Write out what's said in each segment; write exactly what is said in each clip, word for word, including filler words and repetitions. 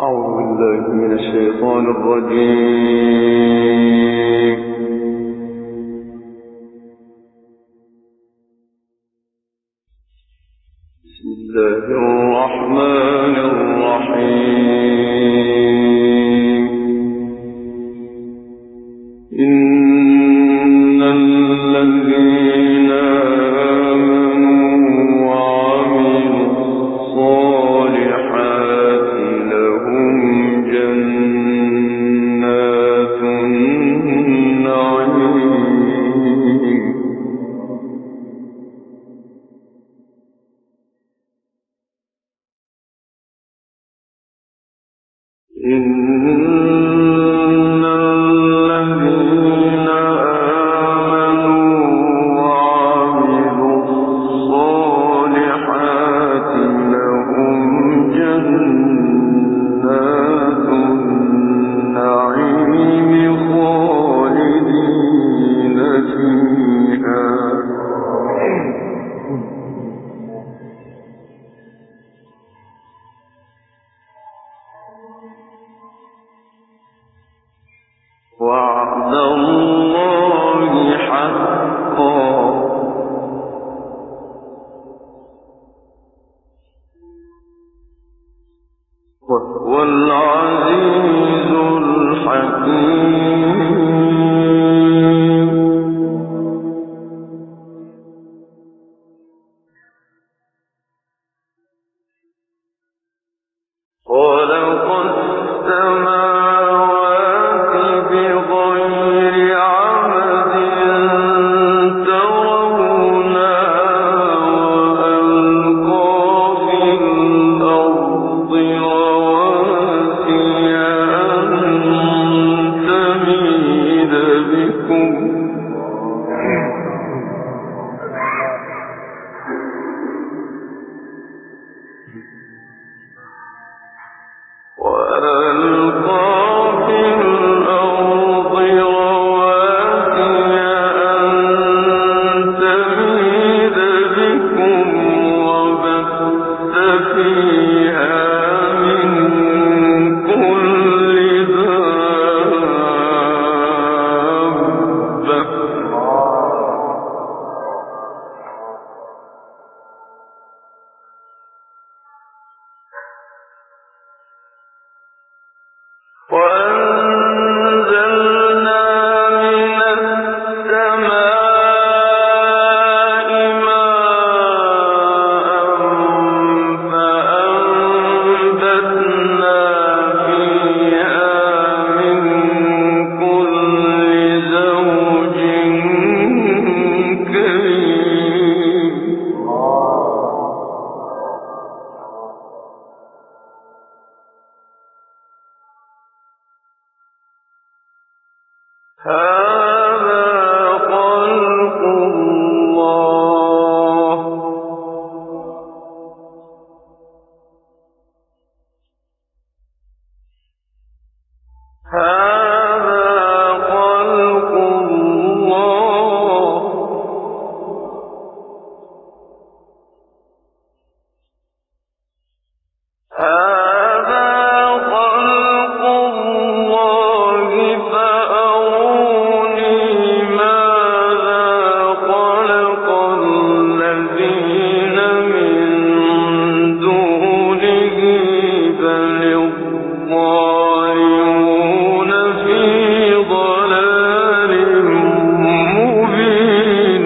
أعوذ بالله من الشيطان الرجيم. بسم الله الرحمن الرحيم. إن الذين آمنوا وعملوا الصالحات لهم جنات النعيم. إن الذين آمنوا وعملوا الصالحات لهم جنات النعيم خالدين فيها. وعد الله حقا وهو العزيز الحكيم. خلق السماوات بغير عمد ترونها وألقى في الأرض رواسي أن تميد بكم وألقى في الأرض رواسي أن تميد بكم وبث فيها من كل دابة. وأنزلنا من السماء ماء فأنبتنا فيها من كل زوج كريم. هذا خلق الله. هذا خلق الله. هذا خلق الله فأروني ماذا خلق الذين من دونه بل الظالمون في ضلال مبين.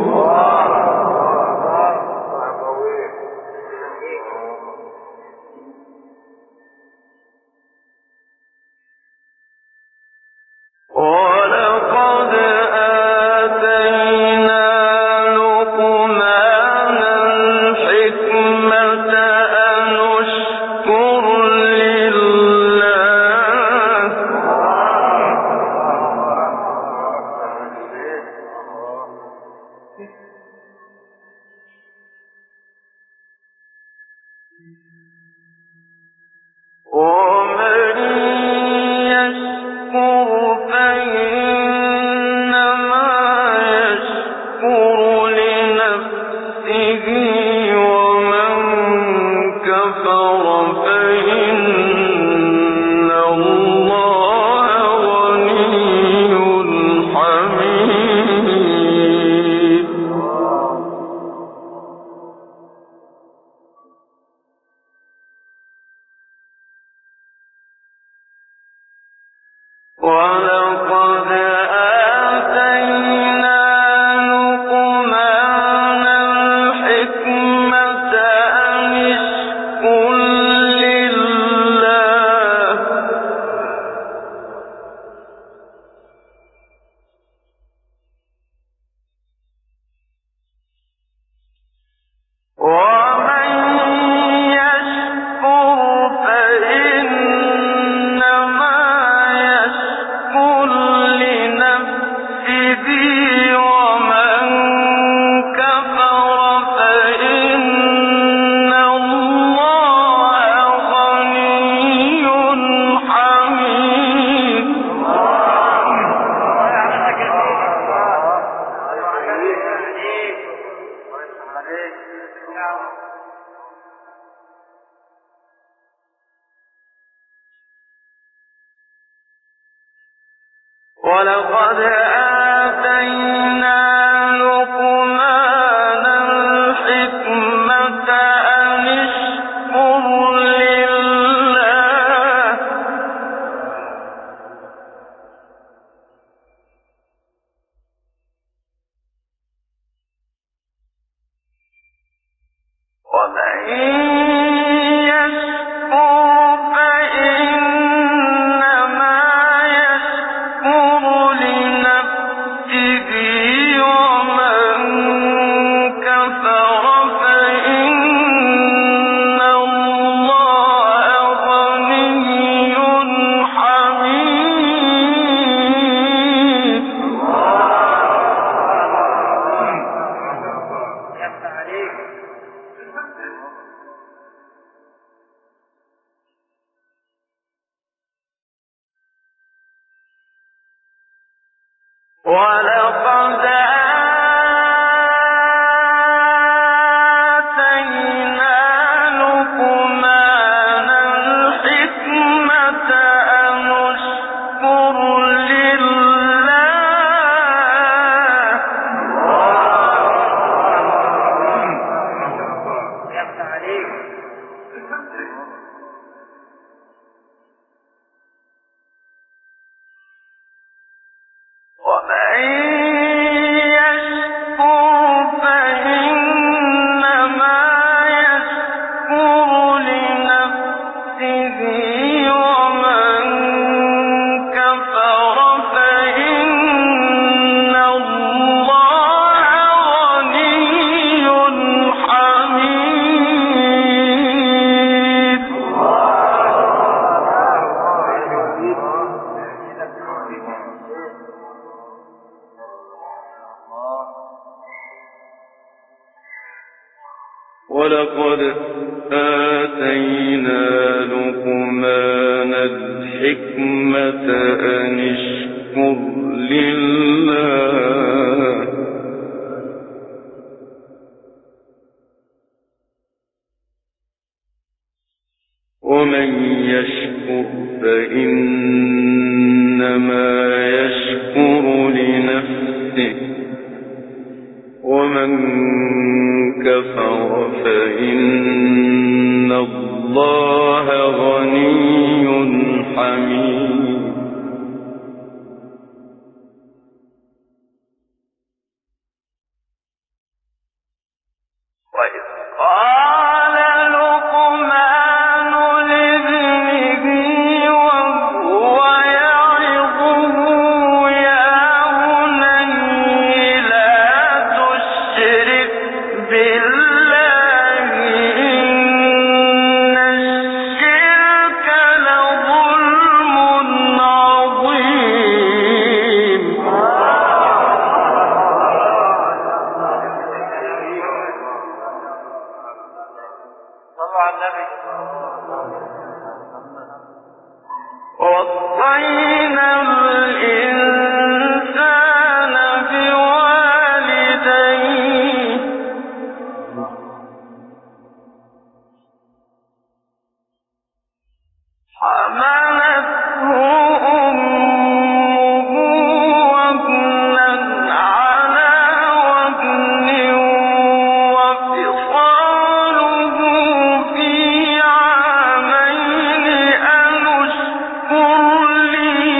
ولقد آتينا لقمان الحكمة أن اشكر لله ولقد آتينا لقمان الحكمة أن اشكر لله ومن يشكر فإنما يشكر لنفسه ومن كفر فإن الله غني حميد ولقد آتينا لقمان الحكمة أن اشكر لله ومن يشكر فإنما يشكر لنفسه ومن كفر فإن الله غني حميد ولقد آتينا لقمان الحكمة أن اشكر لله ومن يشكر فإنما يشكر لنفسه ومن كفر فإن الله غني حميد ولقد آتينا لقمان الحكمة أن اشكر لله ومن يشكر فإنما يشكر لنفسه ومن كفر فإن الله غني حميد وإذ قال لقمان لابنه وهو يعظه يا بني لا تشرك بالله إن الشرك لظلم عظيم ووصينا الإنسان بوالديه حملته أمه وهنا على وهن وفصاله في عامين أن اشكر لي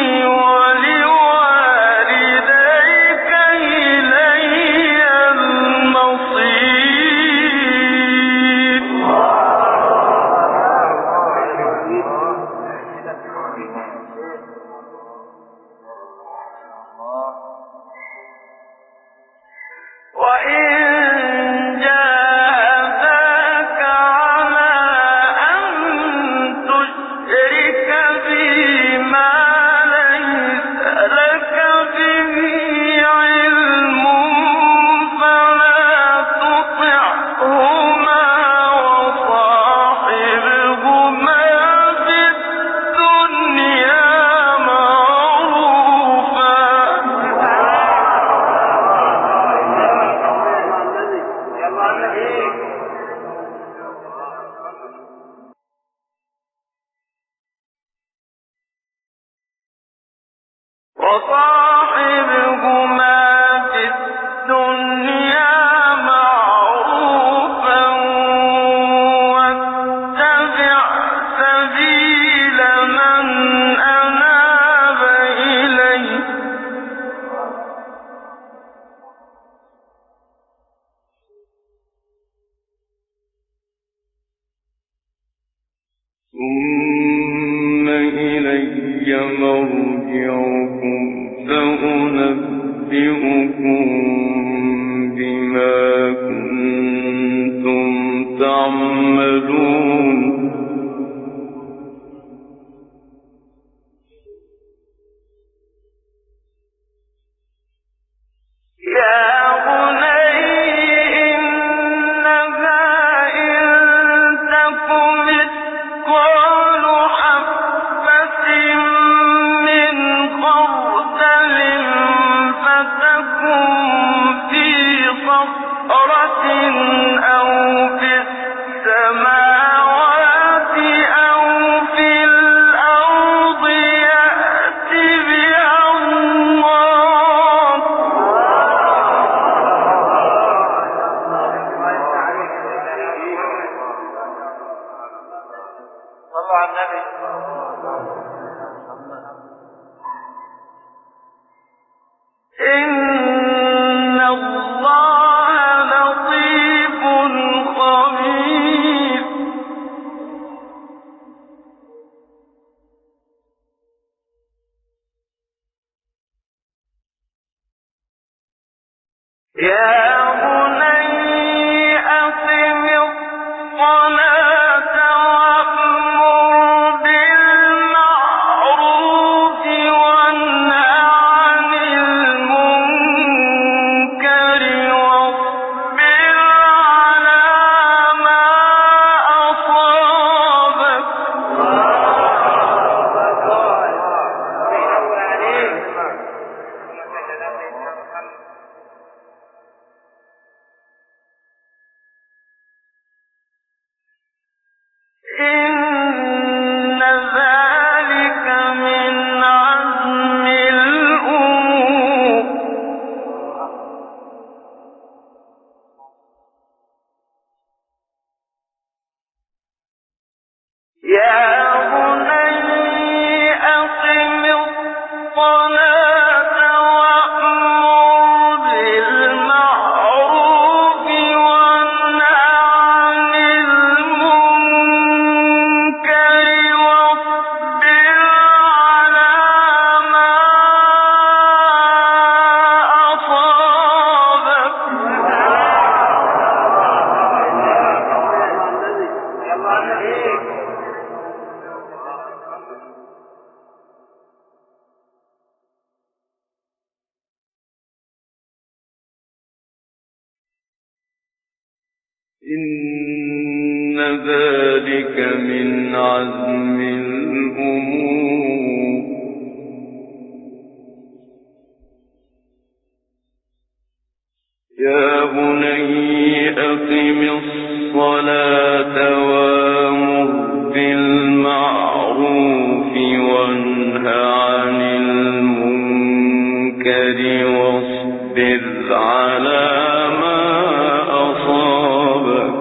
وصاحبهما في الدنيا معروفا واتبع سبيل من أناب إلي ثم إلي مرجعكم فأنبئكم بما كنتم تعملون يا بني إنها إن تك مثقال حبة من خردل فتكن في صخرة أو في السماوات أو في الأرض يأت بها الله صلوا على النبي إن الله لطيف خبير يا بني أقم الصلاة وأمر بالمعروف وانه عن المنكر واصبر على ما أصابك إن ذلك من عزم الأمور يا بني أقم الصلاة وأمر بالمعروف وانه عن المنكر واصبر على ما أصابك إن ذلك من عزم الأمور يا بني أقم الصلاة وأمر بالمعروف وانه عن المنكر واصبر على ما أصابك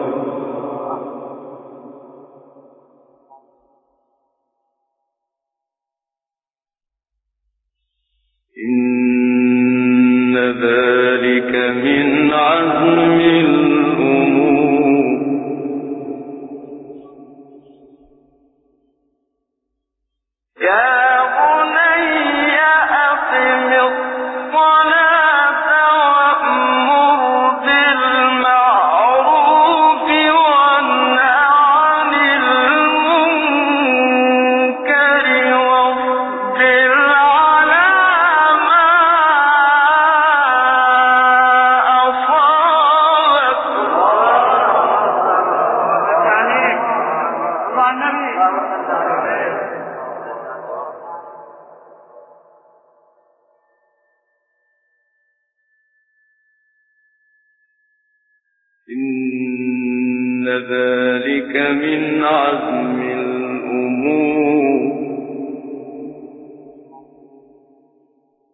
إن ذلك من عزم الأمور يا بني أقم الصلاة وأمر بالمعروف وانه عن المنكر واصبر على ما أصابك إن ذلك من عزم الأمور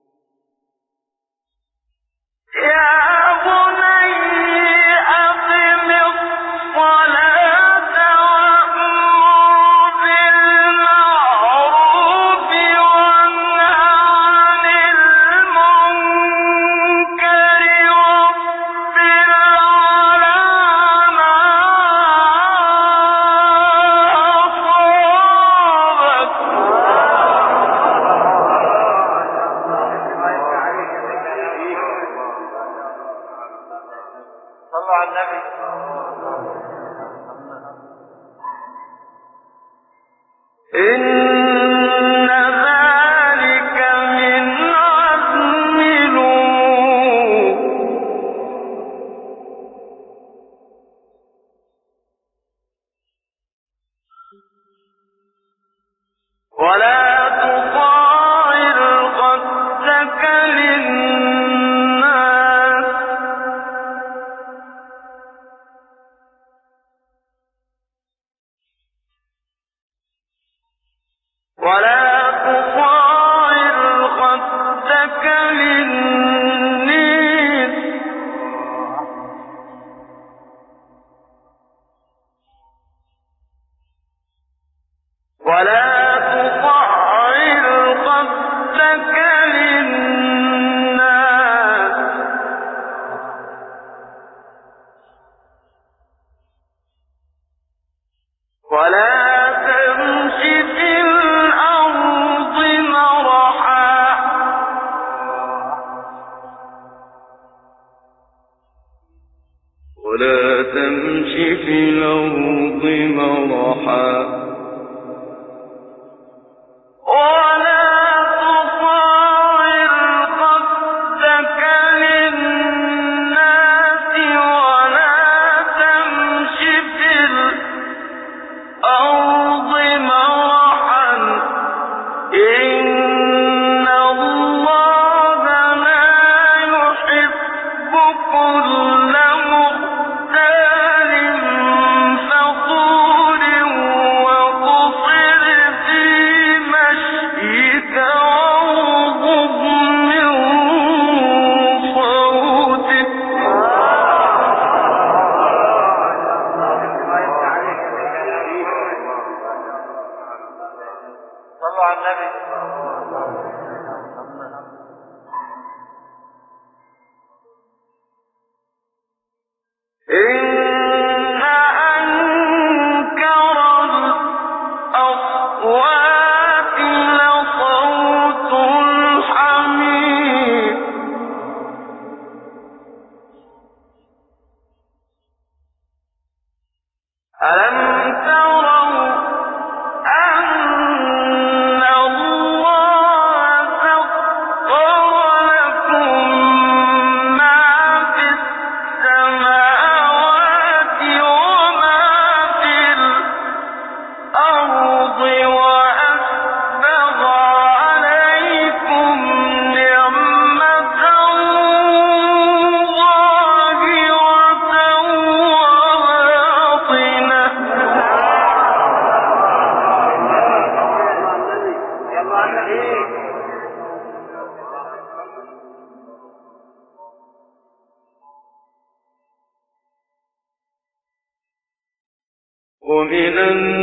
ومن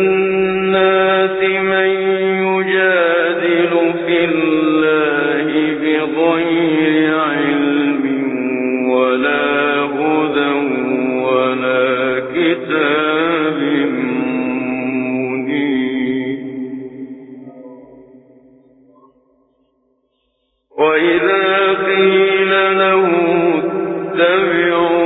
الناس من يجادل في الله بغير علم ولا هدى ولا كتاب منير وإذا قيل له اتبعوا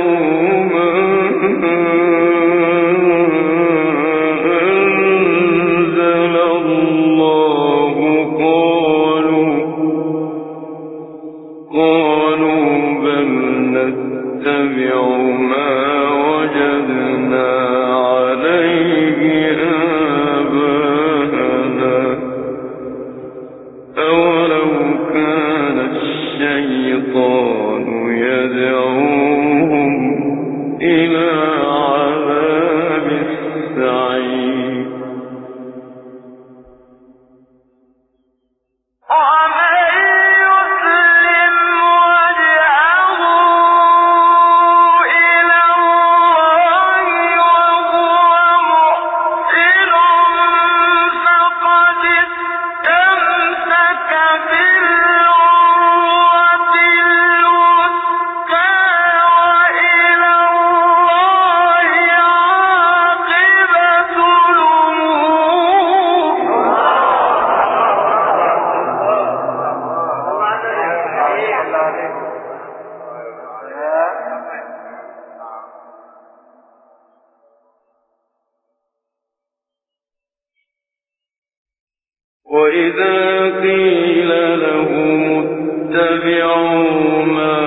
وإذا قيل لهم اتبعوا ما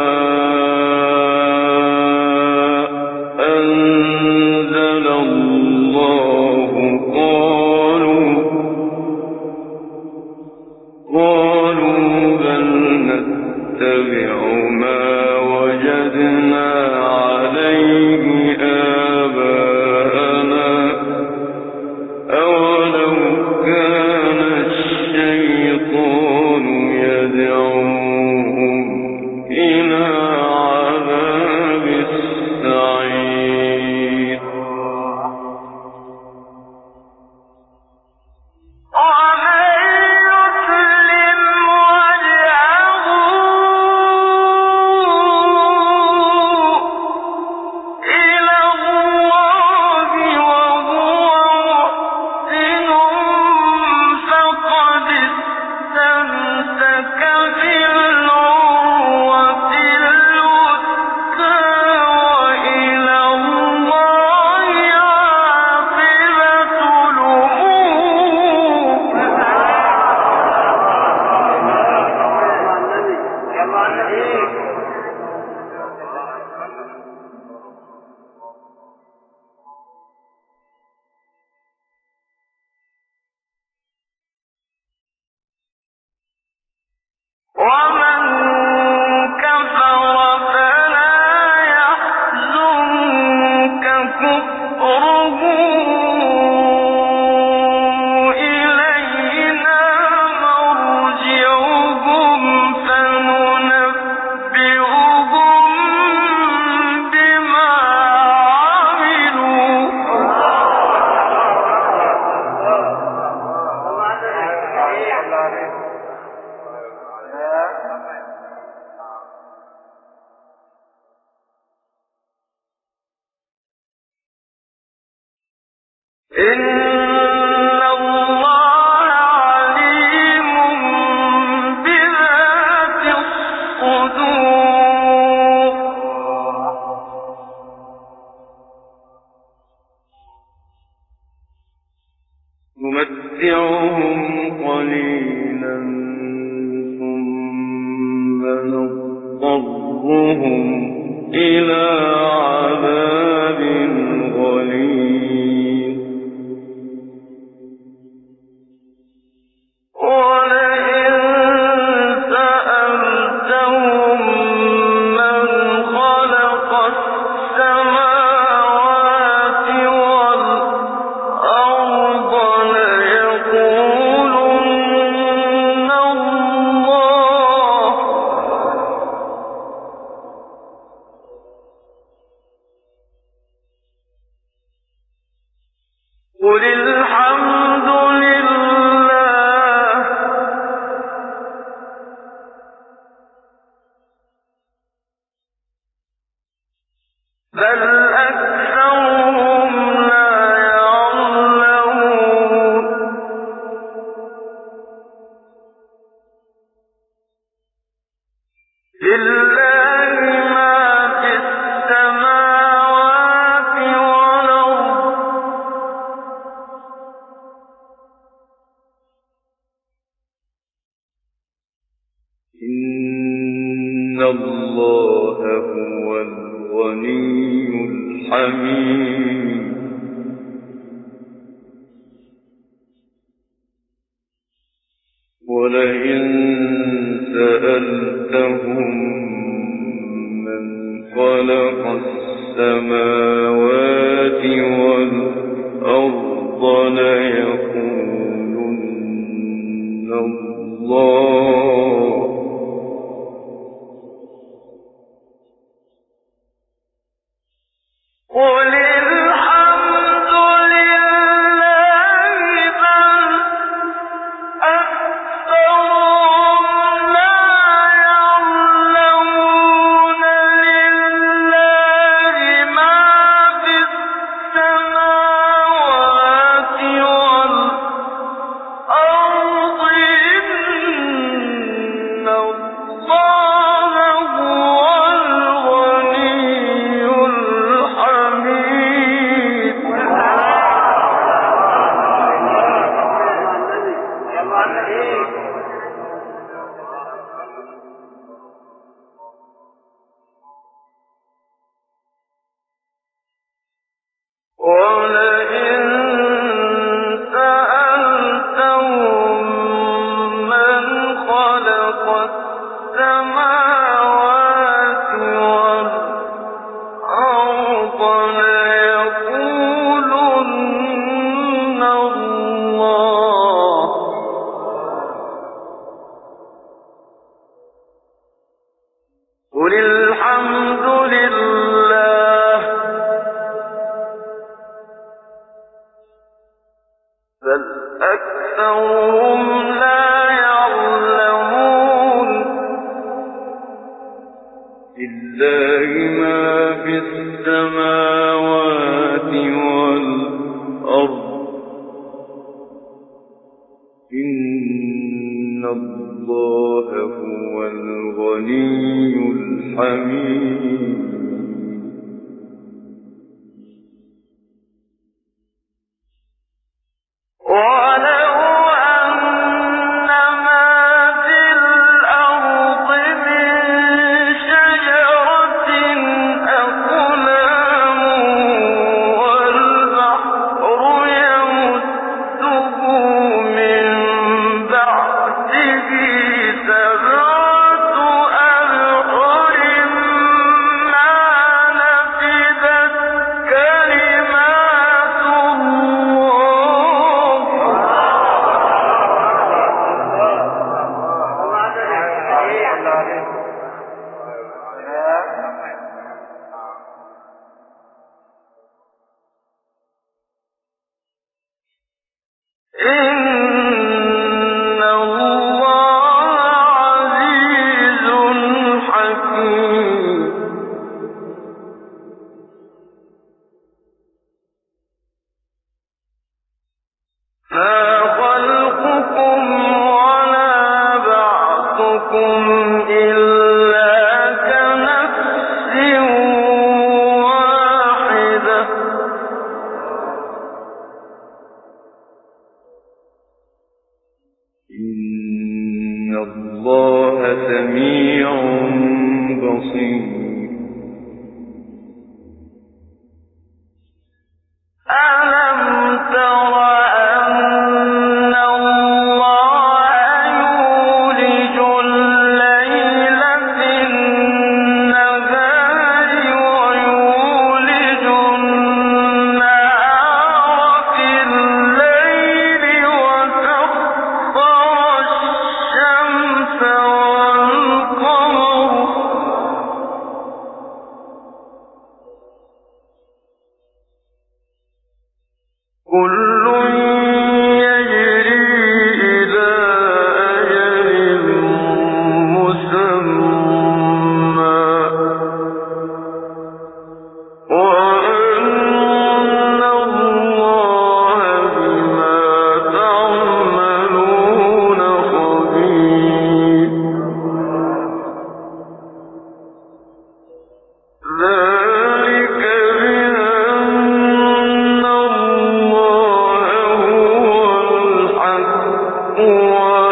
أنزل الله قالوا قالوا بل نتبع ما وجدنا عليه آباءنا أولو كان قليلا ثم نضطرهم إلى عذاب غليظ ولئن سألتهم من خلق السماوات والأرض ليقولن الله قل الحمد لله بل أكثرهم لا يعلمون لله ما في السماوات والأرض إن الله هو الغني الحميد ولئن سألتهم من خلق السماوات والأرض ليقولن الله قل الحمد لله بل أكثرهم لا يعلمون لله ما في السماوات والأرض إن الله هو الغني الحميد ولئن سألتهم من خلق السماوات والأرض ليقولن الله قل الحمد لله بل أكثرهم لا يعلمون لله ما في السماوات والأرض إن الله هو الغني الحميد ولو أن ما في الأرض من شجرة أقلام والبحر يمده من بعده سبعة أبحر ما نفدت كلمات إن الله عزيز حكيم ما خلقكم ولا بعثكم إلا كنفس واحدة إن الله سميع بصير. وَأَنَّ